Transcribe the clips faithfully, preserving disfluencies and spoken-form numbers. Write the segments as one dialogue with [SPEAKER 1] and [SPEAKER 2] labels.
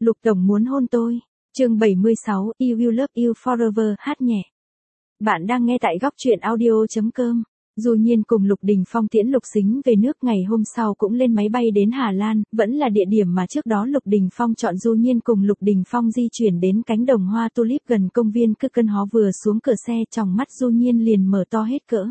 [SPEAKER 1] Lục Tổng muốn hôn tôi. Chương bảy mươi sáu, You Will Love You Forever, hát nhẹ. Bạn đang nghe tại góc truyện audio chấm com. Du Nhiên cùng Lục Đình Phong tiễn Lục Sính về nước, ngày hôm sau cũng lên máy bay đến Hà Lan, vẫn là địa điểm mà trước đó Lục Đình Phong chọn. Du Nhiên cùng Lục Đình Phong di chuyển đến cánh đồng hoa tulip gần công viên Cư Cân Hó, vừa xuống cửa xe tròng mắt Du Nhiên liền mở to hết cỡ.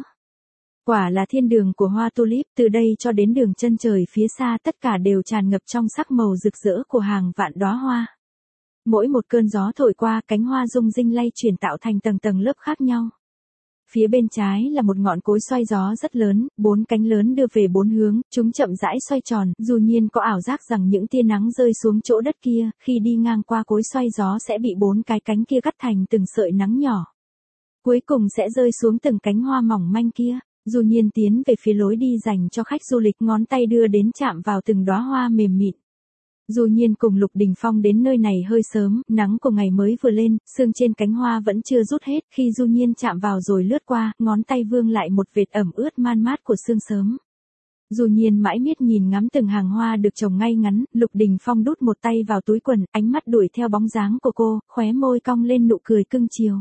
[SPEAKER 1] Quả là thiên đường của hoa tulip, từ đây cho đến đường chân trời phía xa tất cả đều tràn ngập trong sắc màu rực rỡ của hàng vạn đóa hoa. Mỗi một cơn gió thổi qua, cánh hoa rung rinh lay chuyển tạo thành tầng tầng lớp khác nhau. Phía bên trái là một ngọn cối xoay gió rất lớn, bốn cánh lớn đưa về bốn hướng, chúng chậm rãi xoay tròn. Du Nhiên có ảo giác rằng những tia nắng rơi xuống chỗ đất kia, khi đi ngang qua cối xoay gió sẽ bị bốn cái cánh kia cắt thành từng sợi nắng nhỏ. Cuối cùng sẽ rơi xuống từng cánh hoa mỏng manh kia. Du Nhiên tiến về phía lối đi dành cho khách du lịch, ngón tay đưa đến chạm vào từng đóa hoa mềm mịn. Du Nhiên cùng Lục Đình Phong đến nơi này hơi sớm, nắng của ngày mới vừa lên, sương trên cánh hoa vẫn chưa rút hết. Khi Du Nhiên chạm vào rồi lướt qua, ngón tay vương lại một vệt ẩm ướt man mát của sương sớm. Du Nhiên mãi miết nhìn ngắm từng hàng hoa được trồng ngay ngắn. Lục Đình Phong đút một tay vào túi quần, ánh mắt đuổi theo bóng dáng của cô, khóe môi cong lên nụ cười cưng chiều.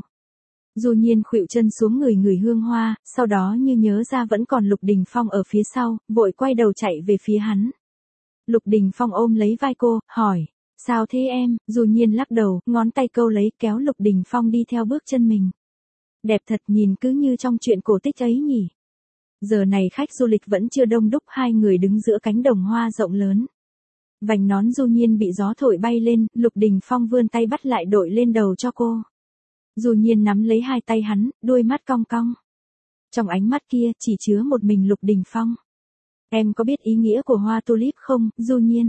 [SPEAKER 1] Du Nhiên khuỵu chân xuống người ngửi hương hoa, sau đó như nhớ ra vẫn còn Lục Đình Phong ở phía sau, vội quay đầu chạy về phía hắn. Lục Đình Phong ôm lấy vai cô, hỏi, sao thế em? Du Nhiên lắc đầu, ngón tay câu lấy kéo Lục Đình Phong đi theo bước chân mình. Đẹp thật, nhìn cứ như trong chuyện cổ tích ấy nhỉ. Giờ này khách du lịch vẫn chưa đông đúc, hai người đứng giữa cánh đồng hoa rộng lớn. Vành nón Du Nhiên bị gió thổi bay lên, Lục Đình Phong vươn tay bắt lại đội lên đầu cho cô. Du Nhiên nắm lấy hai tay hắn, đôi mắt cong cong. Trong ánh mắt kia chỉ chứa một mình Lục Đình Phong. Em có biết ý nghĩa của hoa tulip không, Du Nhiên?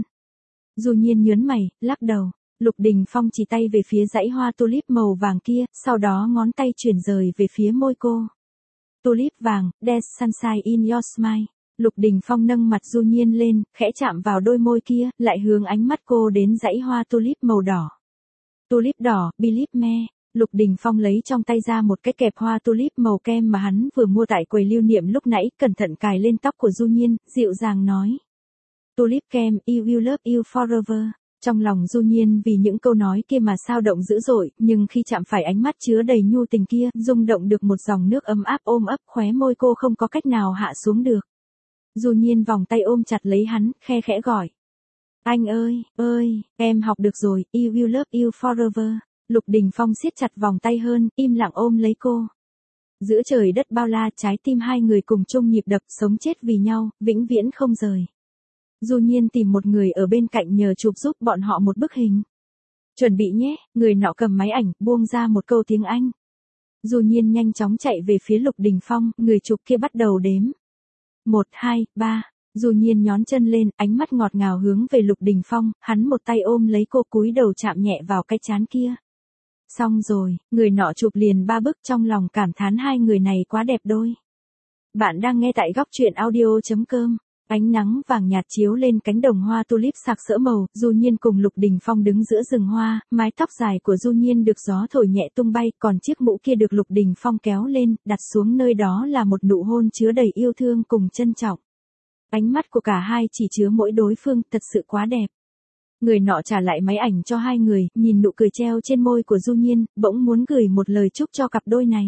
[SPEAKER 1] Du Nhiên nhớn mày, lắc đầu. Lục Đình Phong chỉ tay về phía dãy hoa tulip màu vàng kia, sau đó ngón tay chuyển rời về phía môi cô. Tulip vàng, there's sunshine in your smile. Lục Đình Phong nâng mặt Du Nhiên lên, khẽ chạm vào đôi môi kia, lại hướng ánh mắt cô đến dãy hoa tulip màu đỏ. Tulip đỏ, believe me. Lục Đình Phong lấy trong tay ra một cái kẹp hoa tulip màu kem mà hắn vừa mua tại quầy lưu niệm lúc nãy, cẩn thận cài lên tóc của Du Nhiên, dịu dàng nói. Tulip kem, you will love you forever. Trong lòng Du Nhiên vì những câu nói kia mà sao động dữ dội, nhưng khi chạm phải ánh mắt chứa đầy nhu tình kia, rung động được một dòng nước ấm áp ôm ấp, khóe môi cô không có cách nào hạ xuống được. Du Nhiên vòng tay ôm chặt lấy hắn, khe khẽ gọi. Anh ơi, ơi, em học được rồi, you will love you forever. Lục Đình Phong siết chặt vòng tay hơn, im lặng ôm lấy cô. Giữa trời đất bao la, trái tim hai người cùng chung nhịp đập, sống chết vì nhau, vĩnh viễn không rời. Du Nhiên tìm một người ở bên cạnh nhờ chụp giúp bọn họ một bức hình. Chuẩn bị nhé, người nọ cầm máy ảnh, buông ra một câu tiếng Anh. Du Nhiên nhanh chóng chạy về phía Lục Đình Phong, người chụp kia bắt đầu đếm. Một, hai, ba. Du Nhiên nhón chân lên, ánh mắt ngọt ngào hướng về Lục Đình Phong, hắn một tay ôm lấy cô, cúi đầu chạm nhẹ vào cái trán kia. Xong rồi, người nọ chụp liền ba bức, trong lòng cảm thán hai người này quá đẹp đôi. Bạn đang nghe tại góc truyện audio chấm com. Ánh nắng vàng nhạt chiếu lên cánh đồng hoa tulip sặc sỡ màu, Du Nhiên cùng Lục Đình Phong đứng giữa rừng hoa, mái tóc dài của Du Nhiên được gió thổi nhẹ tung bay, còn chiếc mũ kia được Lục Đình Phong kéo lên, đặt xuống nơi đó là một nụ hôn chứa đầy yêu thương cùng trân trọng. Ánh mắt của cả hai chỉ chứa mỗi đối phương, thật sự quá đẹp. Người nọ trả lại máy ảnh cho hai người, nhìn nụ cười treo trên môi của Du Nhiên, bỗng muốn gửi một lời chúc cho cặp đôi này.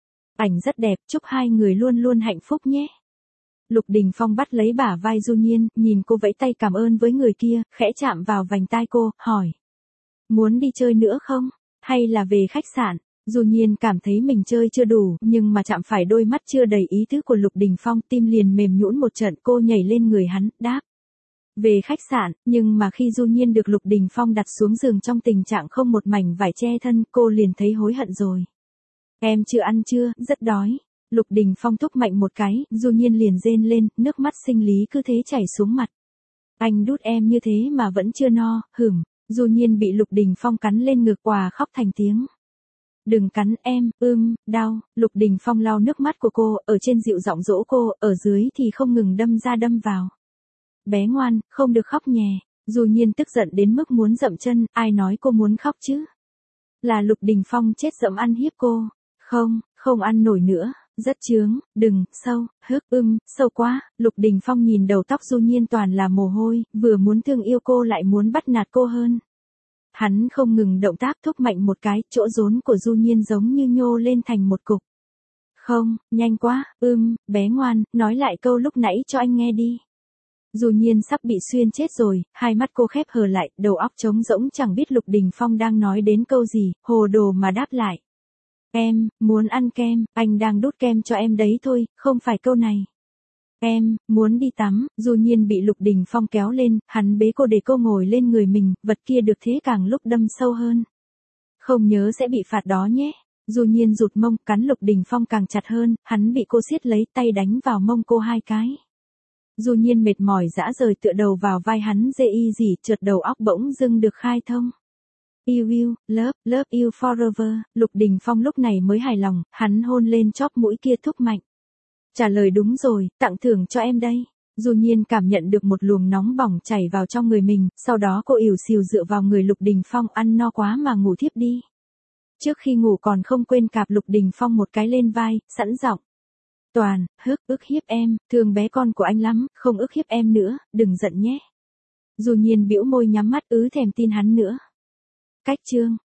[SPEAKER 1] Ảnh rất đẹp, chúc hai người luôn luôn hạnh phúc nhé. Lục Đình Phong bắt lấy bả vai Du Nhiên, nhìn cô vẫy tay cảm ơn với người kia, khẽ chạm vào vành tai cô, hỏi. Muốn đi chơi nữa không? Hay là về khách sạn? Du Nhiên cảm thấy mình chơi chưa đủ, nhưng mà chạm phải đôi mắt chưa đầy ý tứ của Lục Đình Phong, tim liền mềm nhũn một trận, cô nhảy lên người hắn, đáp. Về khách sạn, nhưng mà khi Du Nhiên được Lục Đình Phong đặt xuống giường trong tình trạng không một mảnh vải che thân, cô liền thấy hối hận rồi. Em chưa ăn chưa, rất đói. Lục Đình Phong thúc mạnh một cái, Du Nhiên liền rên lên, nước mắt sinh lý cứ thế chảy xuống mặt. Anh đút em như thế mà vẫn chưa no, hửm. Du Nhiên bị Lục Đình Phong cắn lên ngực, quà khóc thành tiếng. Đừng cắn em, ưm, đau. Lục Đình Phong lau nước mắt của cô, ở trên dịu giọng dỗ cô, ở dưới thì không ngừng đâm ra đâm vào. Bé ngoan, không được khóc nhè. Du Nhiên tức giận đến mức muốn dậm chân, ai nói cô muốn khóc chứ? Là Lục Đình Phong chết dẫm ăn hiếp cô. Không, không ăn nổi nữa, rất chướng, đừng, sâu, hức, ưm, sâu quá. Lục Đình Phong nhìn đầu tóc Du Nhiên toàn là mồ hôi, vừa muốn thương yêu cô lại muốn bắt nạt cô hơn. hắn không ngừng động tác thúc mạnh một cái, chỗ rốn của Du Nhiên giống như nhô lên thành một cục. Không, nhanh quá, ưm, bé ngoan, nói lại câu lúc nãy cho anh nghe đi. Du Nhiên sắp bị xuyên chết rồi, hai mắt cô khép hờ lại, đầu óc trống rỗng chẳng biết Lục Đình Phong đang nói đến câu gì, hồ đồ mà đáp lại. Em, muốn ăn kem, anh đang đút kem cho em đấy thôi, không phải câu này. Em, muốn đi tắm, Du Nhiên bị Lục Đình Phong kéo lên, hắn bế cô để cô ngồi lên người mình, vật kia được thế càng lúc đâm sâu hơn. Không nhớ sẽ bị phạt đó nhé. Du Nhiên rụt mông, cắn Lục Đình Phong càng chặt hơn, hắn bị cô siết lấy tay đánh vào mông cô hai cái. Du Nhiên mệt mỏi dã rời tựa đầu vào vai hắn dê y dỉ, chợt đầu óc bỗng dưng được khai thông. Yêu yêu, love, love you forever, Lục Đình Phong lúc này mới hài lòng, hắn hôn lên chóp mũi kia thúc mạnh. Trả lời đúng rồi, tặng thưởng cho em đây. Du Nhiên cảm nhận được một luồng nóng bỏng chảy vào trong người mình, sau đó cô ỉu xìu dựa vào người Lục Đình Phong, ăn no quá mà ngủ thiếp đi. Trước khi ngủ còn không quên cạp Lục Đình Phong một cái lên vai, sẵn giọng. Toàn, hức, ức hiếp em, thương bé con của anh lắm, không ức hiếp em nữa, đừng giận nhé. Du Nhiên bĩu môi nhắm mắt ứ thèm tin hắn nữa. Cách chương